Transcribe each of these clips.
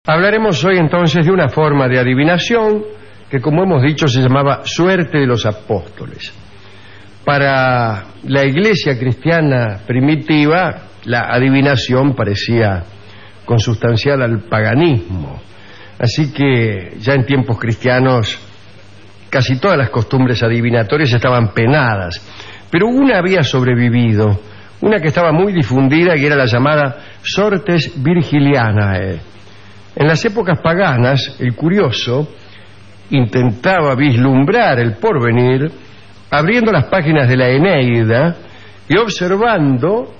Hablaremos hoy entonces de una forma de adivinación que, como hemos dicho, se llamaba suerte de los apóstoles. Para la iglesia cristiana primitiva, la adivinación parecía consustancial al paganismo. Así que ya en tiempos cristianos casi todas las costumbres adivinatorias estaban penadas. Pero una había sobrevivido, una que estaba muy difundida y era la llamada sortes virgilianae. En las épocas paganas, el curioso intentaba vislumbrar el porvenir abriendo las páginas de la Eneida y observando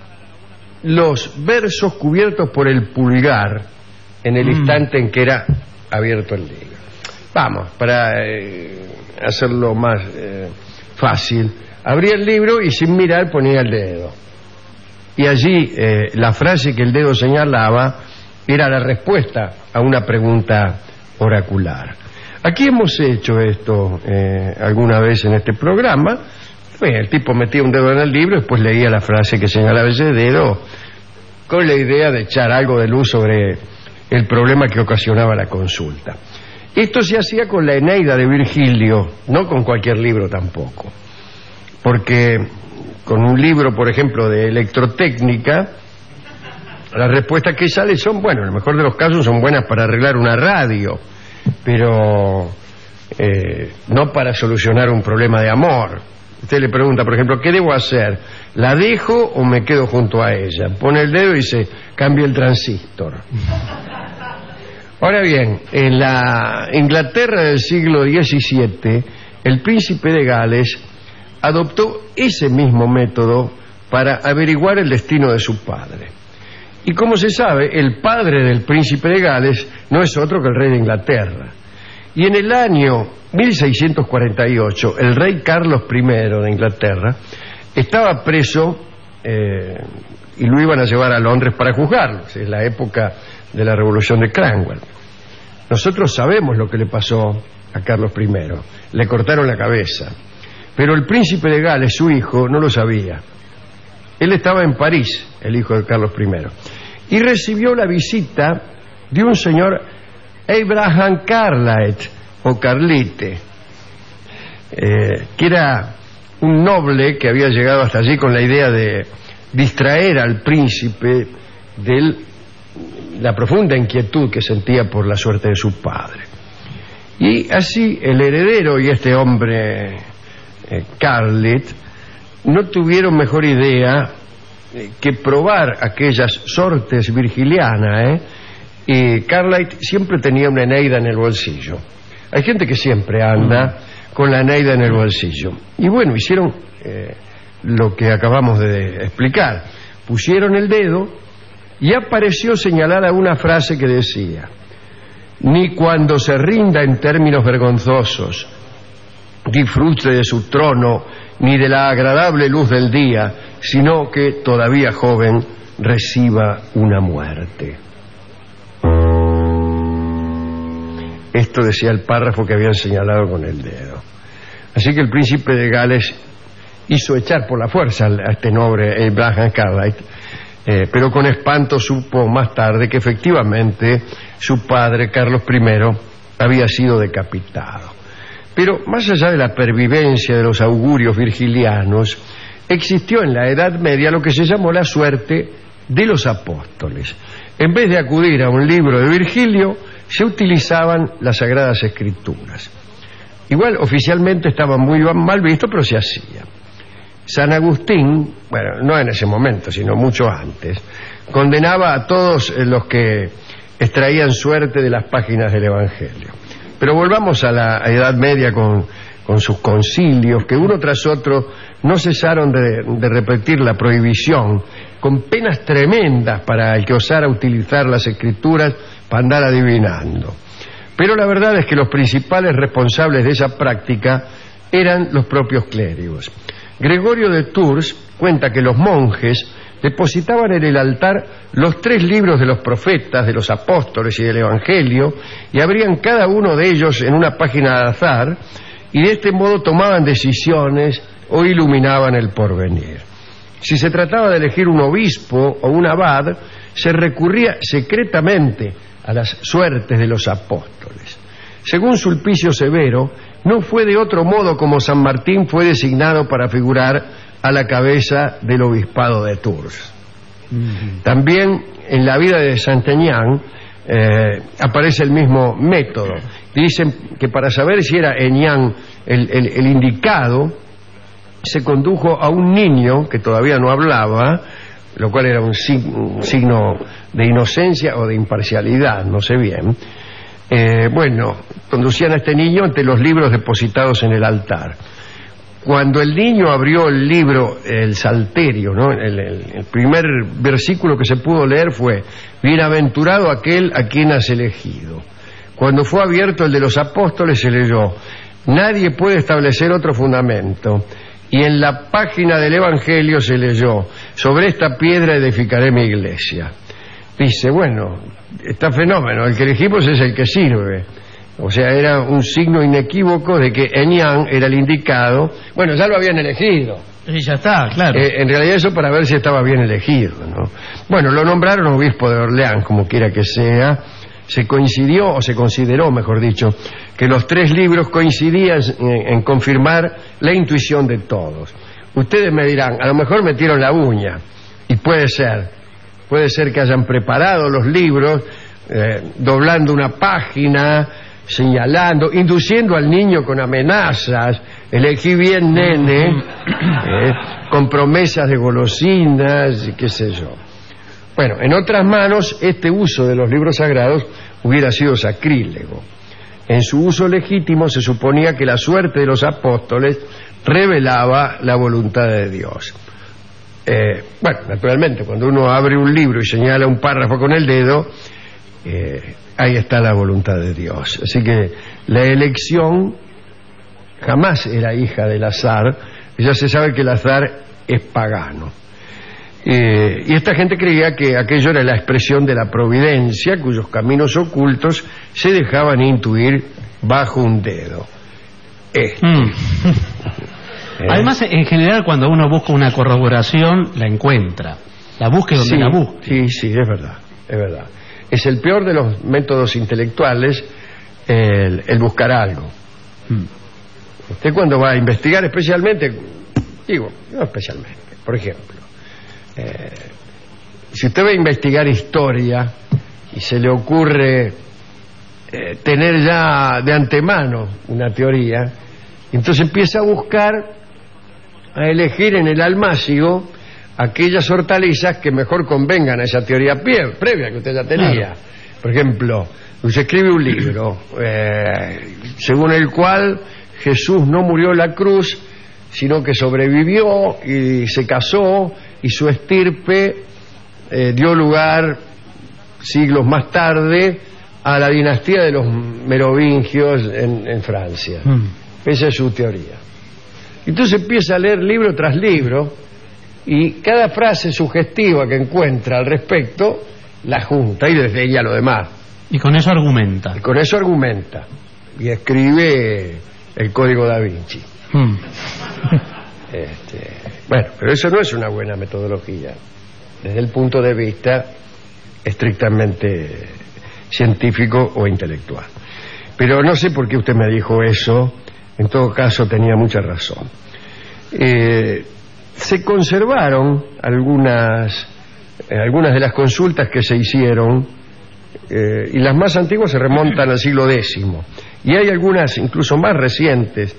los versos cubiertos por el pulgar en el instante en que era abierto el libro. Vamos, para hacerlo más fácil, abría el libro y sin mirar ponía el dedo. Y allí la frase que el dedo señalaba era la respuesta a una pregunta oracular. Aquí hemos hecho esto alguna vez en este programa. El tipo metía un dedo en el libro y después leía la frase que señalaba ese dedo con la idea de echar algo de luz sobre el problema que ocasionaba la consulta. Esto se hacía con la Eneida de Virgilio, no con cualquier libro tampoco, porque con un libro, por ejemplo, de electrotécnica, las respuestas que salen son, bueno, en el mejor de los casos son buenas para arreglar una radio, pero no para solucionar un problema de amor. Usted le pregunta, por ejemplo, ¿qué debo hacer? ¿La dejo o me quedo junto a ella? Pone el dedo y dice, cambia el transistor. Ahora bien, en la Inglaterra del siglo XVII, el príncipe de Gales adoptó ese mismo método para averiguar el destino de su padre. Y como se sabe, el padre del príncipe de Gales no es otro que el rey de Inglaterra. Y en el año 1648, el rey Carlos I de Inglaterra estaba preso y lo iban a llevar a Londres para juzgarlo. Es la época de la Revolución de Cromwell. Nosotros sabemos lo que le pasó a Carlos I. Le cortaron la cabeza. Pero el príncipe de Gales, su hijo, no lo sabía. Él estaba en París, el hijo de Carlos I, y recibió la visita de un señor Abraham Cartwright, o Carlite, que era un noble que había llegado hasta allí con la idea de distraer al príncipe de la profunda inquietud que sentía por la suerte de su padre. Y así el heredero y este hombre, Cartwright, no tuvieron mejor idea que probar aquellas sortes virgilianas, y Cartwright siempre tenía una Eneida en el bolsillo. Hay gente que siempre anda con la Eneida en el bolsillo. Y bueno, hicieron lo que acabamos de explicar. Pusieron el dedo y apareció señalada una frase que decía: ni cuando se rinda en términos vergonzosos disfrute de su trono, ni de la agradable luz del día, sino que, todavía joven, reciba una muerte. Esto decía el párrafo que habían señalado con el dedo. Así que el príncipe de Gales hizo echar por la fuerza a este noble Abraham Cartwright, pero con espanto supo más tarde que efectivamente su padre, Carlos I, había sido decapitado. Pero más allá de la pervivencia de los augurios virgilianos, existió en la Edad Media lo que se llamó la suerte de los apóstoles. En vez de acudir a un libro de Virgilio, se utilizaban las Sagradas Escrituras. Igual oficialmente estaba muy mal visto, pero se hacía. San Agustín, bueno, no en ese momento, sino mucho antes, condenaba a todos los que extraían suerte de las páginas del Evangelio. Pero volvamos a la Edad Media con sus concilios, que uno tras otro no cesaron de repetir la prohibición, con penas tremendas para el que osara utilizar las escrituras para andar adivinando. Pero la verdad es que los principales responsables de esa práctica eran los propios clérigos. Gregorio de Tours cuenta que los monjes depositaban en el altar los 3 libros de los profetas, de los apóstoles y del Evangelio, y abrían cada uno de ellos en una página al azar, y de este modo tomaban decisiones o iluminaban el porvenir. Si se trataba de elegir un obispo o un abad, se recurría secretamente a las suertes de los apóstoles. Según Sulpicio Severo, no fue de otro modo como San Martín fue designado para figurar a la cabeza del obispado de Tours. También en la vida de Saint-Aignan aparece el mismo método. Dicen que para saber si era Aignan el indicado, se condujo a un niño que todavía no hablaba, lo cual era un signo de inocencia o de imparcialidad, no sé bien. Conducían a este niño ante los libros depositados en el altar. Cuando el niño abrió el libro, el Salterio, ¿no? El primer versículo que se pudo leer fue: bienaventurado aquel a quien has elegido. Cuando fue abierto el de los apóstoles, se leyó: nadie puede establecer otro fundamento. Y en la página del Evangelio se leyó: sobre esta piedra edificaré mi iglesia. Dice, bueno, está fenómeno, el que elegimos es el que sirve. O sea, era un signo inequívoco de que Aignan era el indicado. Bueno, ya lo habían elegido. Y ya está, claro. En realidad eso para ver si estaba bien elegido, ¿no? Bueno, lo nombraron obispo de Orleans, como quiera que sea. Se coincidió, o se consideró, mejor dicho, que los tres libros coincidían en confirmar la intuición de todos. Ustedes me dirán, a lo mejor metieron la uña, y puede ser que hayan preparado los libros, doblando una página, señalando, induciendo al niño con amenazas: elegí bien, nene, con promesas de golosinas y qué sé yo. Bueno, en otras manos, este uso de los libros sagrados hubiera sido sacrílego. En su uso legítimo se suponía que la suerte de los apóstoles revelaba la voluntad de Dios. Naturalmente, cuando uno abre un libro y señala un párrafo con el dedo, ahí está la voluntad de Dios. Así que la elección jamás era hija del azar. Ya se sabe que el azar es pagano. Y esta gente creía que aquello era la expresión de la providencia, cuyos caminos ocultos se dejaban intuir bajo un dedo. Además, en general, cuando uno busca una corroboración, la encuentra. La busque donde la busque. Sí, es verdad. Es el peor de los métodos intelectuales, el buscar algo. Usted cuando va a investigar, especialmente, por ejemplo, si usted va a investigar historia y se le ocurre tener ya de antemano una teoría, entonces empieza a buscar, a elegir en el almácigo aquellas hortalizas que mejor convengan a esa teoría previa que usted ya tenía. Claro. Por ejemplo, usted escribe un libro según el cual Jesús no murió en la cruz, sino que sobrevivió y se casó, y su estirpe dio lugar siglos más tarde a la dinastía de los merovingios en Francia. Esa es su teoría. Entonces empieza a leer libro tras libro, y cada frase sugestiva que encuentra al respecto la junta, y desde ella lo demás. Y con eso argumenta. Y escribe el Código Da Vinci. Bueno, pero eso no es una buena metodología desde el punto de vista estrictamente científico o intelectual. Pero no sé por qué usted me dijo eso. En todo caso tenía mucha razón. Se conservaron algunas de las consultas que se hicieron, y las más antiguas se remontan al siglo X, y hay algunas incluso más recientes.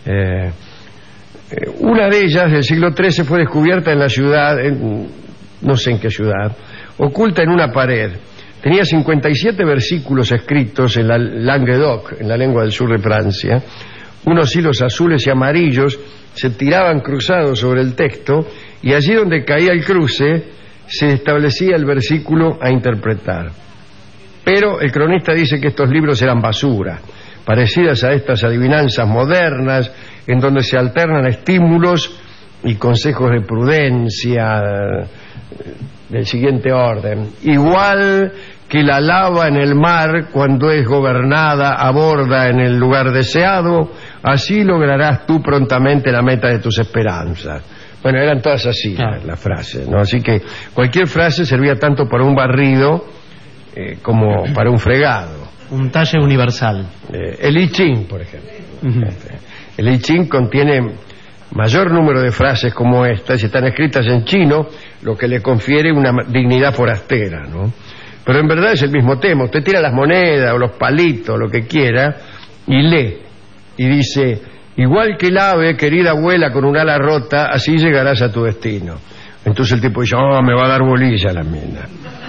Una de ellas, del siglo XIII, fue descubierta en la ciudad, no sé en qué ciudad, oculta en una pared. Tenía 57 versículos escritos en la Languedoc, en la lengua del sur de Francia. Unos hilos azules y amarillos se tiraban cruzados sobre el texto, y allí donde caía el cruce se establecía el versículo a interpretar. Pero el cronista dice que estos libros eran basura, parecidas a estas adivinanzas modernas, en donde se alternan estímulos y consejos de prudencia del siguiente orden: igual que la lava en el mar cuando es gobernada aborda en el lugar deseado, así lograrás tú prontamente la meta de tus esperanzas. Bueno, eran todas así las frases, ¿no? Así que cualquier frase servía tanto para un barrido como para un fregado. Un talle universal. El I Ching, por ejemplo. El I Ching contiene mayor número de frases como estas, y están escritas en chino, lo que le confiere una dignidad forastera, ¿no? Pero en verdad es el mismo tema. Usted tira las monedas o los palitos, lo que quiera, y lee. Y dice: igual que el ave, querida abuela, con un ala rota, así llegarás a tu destino. Entonces el tipo dice: oh, me va a dar bolilla la mina.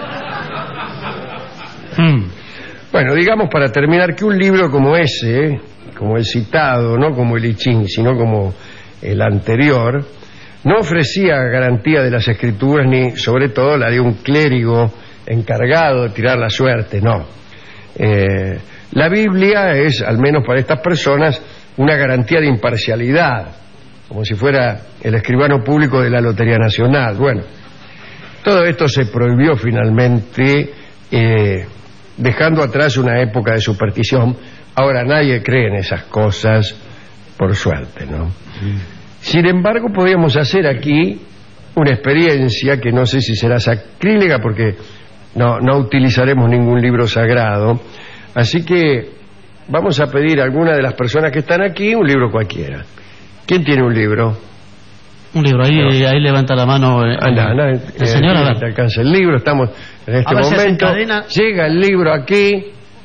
Bueno, digamos para terminar que un libro como ese, como el citado, no como el I Ching, sino como el anterior, no ofrecía garantía de las escrituras, ni sobre todo la de un clérigo encargado de tirar la suerte, no. La Biblia es, al menos para estas personas, una garantía de imparcialidad, como si fuera el escribano público de la Lotería Nacional. Bueno, todo esto se prohibió finalmente, dejando atrás una época de superstición. Ahora nadie cree en esas cosas, por suerte, ¿no? Sin embargo, podríamos hacer aquí una experiencia que no sé si será sacrílega, porque no utilizaremos ningún libro sagrado. Así que vamos a pedir a alguna de las personas que están aquí un libro cualquiera. ¿Quién tiene un libro? Un libro, ahí levanta la mano. Anda, el señor, a ver. Te alcanza el libro, estamos en este momento. Llega el libro aquí.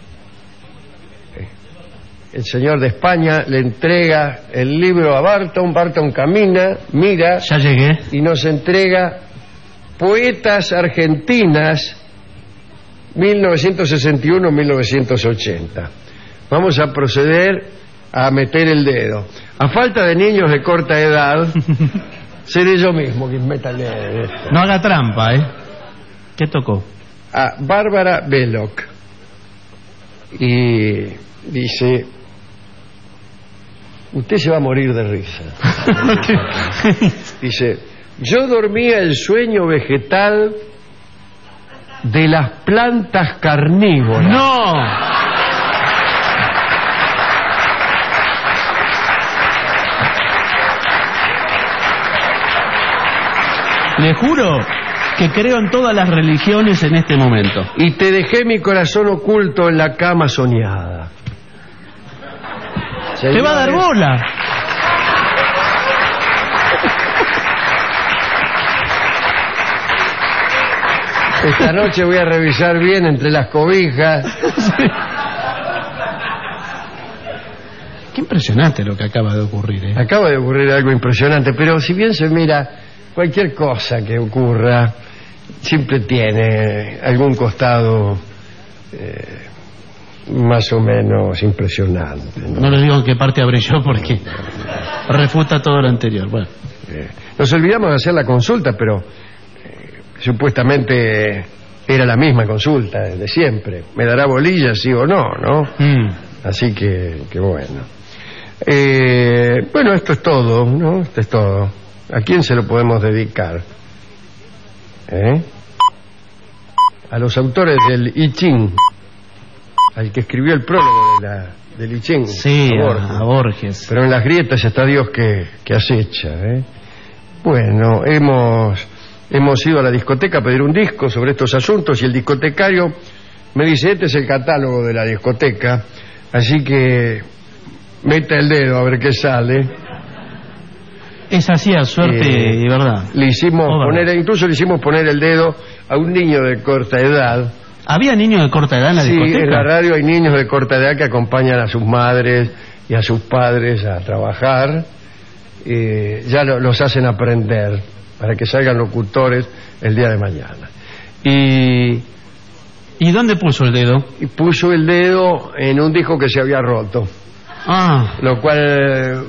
El señor de España le entrega el libro a Barton. Barton camina, mira. Ya llegué. Y nos entrega Poetas Argentinas 1961-1980. Vamos a proceder a meter el dedo. A falta de niños de corta edad, seré yo mismo quien meta el dedo. No haga trampa, ¿eh? ¿Qué tocó? A Bárbara Belloc. Y dice: usted se va a morir de risa. Dice: yo dormía el sueño vegetal de las plantas carnívoras. ¡No! Le juro que creo en todas las religiones en este momento. Y te dejé mi corazón oculto en la cama soñada. Te va a dar bola. Esta noche voy a revisar bien entre las cobijas. Qué impresionante lo que acaba de ocurrir, ¿eh? Acaba de ocurrir algo impresionante, pero si bien se mira, cualquier cosa que ocurra siempre tiene algún costado más o menos impresionante, ¿no? No le digo en qué parte abre yo porque refuta todo lo anterior. Bueno, nos olvidamos de hacer la consulta, pero supuestamente era la misma consulta de siempre. ¿Me dará bolilla, sí o no, no? Así que bueno. Bueno, esto es todo, ¿no? Esto es todo. ¿A quién se lo podemos dedicar? A los autores del I Ching, al que escribió el prólogo del I Ching. Sí, a Borges. Pero en las grietas está Dios que acecha, Bueno, hemos ido a la discoteca a pedir un disco sobre estos asuntos y el discotecario me dice: este es el catálogo de la discoteca, así que meta el dedo a ver qué sale. Es así, a suerte y verdad. Le hicimos incluso le hicimos poner el dedo a un niño de corta edad. ¿Había niños de corta edad en la discoteca? Sí, en la radio hay niños de corta edad que acompañan a sus madres y a sus padres a trabajar. Ya los hacen aprender para que salgan locutores el día de mañana. ¿Y dónde puso el dedo? Y puso el dedo en un disco que se había roto. Lo cual,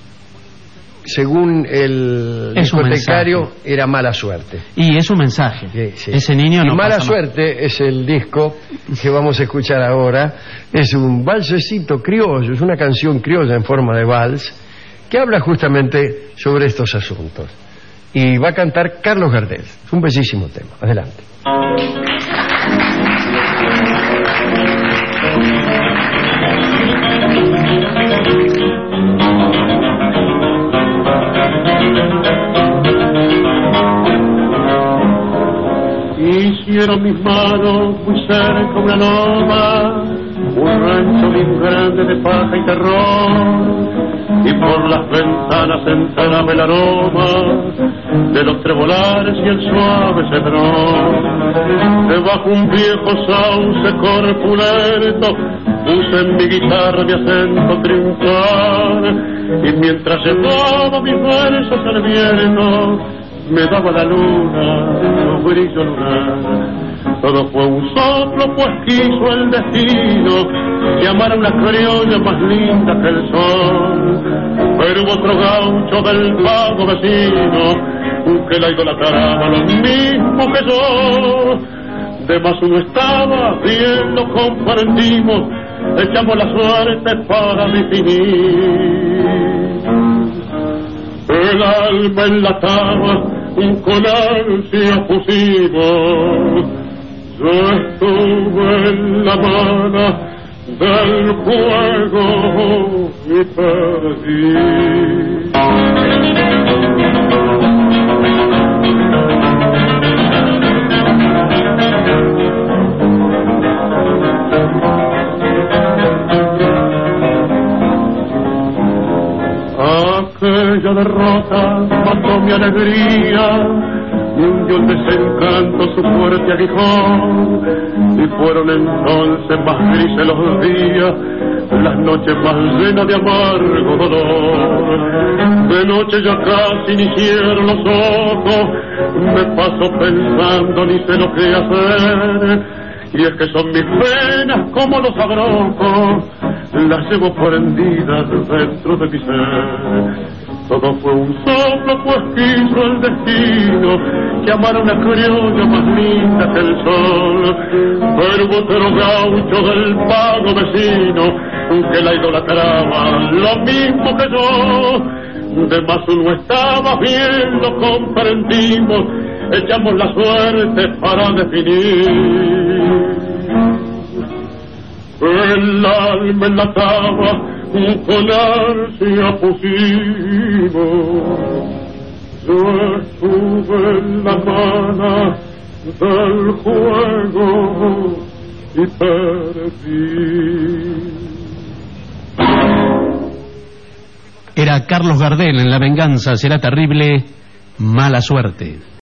según el discotecario, era mala suerte. Y es un mensaje. Sí. Ese niño no mala pasa suerte mal. Es el disco que vamos a escuchar ahora. Es un valsecito criollo, es una canción criolla en forma de vals que habla justamente sobre estos asuntos. Y va a cantar Carlos Gardel. Es un bellísimo tema. Adelante. Y hicieron mis manos muy cerca una loma, un rancho bien grande de paja y terror, y por las ventanas entraba el aroma de los trebolares y el suave cedrón. Debajo un viejo sauce corpulento puse en mi guitarra mi acento triunfal, y mientras llevaba mis versos al viento me daba la luna su brillo lunar. Todo fue un soplo, pues quiso el destino llamar a una criolla más linda que el sol. Pero hubo otro gaucho del pago vecino que la idolatraba lo mismo que yo. De más uno estaba, bien lo compartimos, echamos la suerte para definir. El alma enlataba con ansia pusimos. Yo estuve en la mano del juego y perdí. Aquella derrota mató mi alegría y hundió el desencanto su fuerte aguijón, y fueron entonces más grises los días, las noches más llenas de amargo dolor. De noche ya casi ni cierro los ojos, me paso pensando ni sé lo que hacer, y es que son mis penas como los abrojos, las llevo prendidas dentro de mi ser. Todo fue un soplo, pues quiso el destino que amara una criolla más linda que el sol. Pero hubo otro gaucho del pago vecino que la idolatraba lo mismo que yo. De más uno estaba bien, lo comprendimos, echamos la suerte para definir. El alma enlataba con ansia pusimos. Yo estuve en la mano del juego y perdí. Era Carlos Gardel en La venganza será terrible, mala suerte.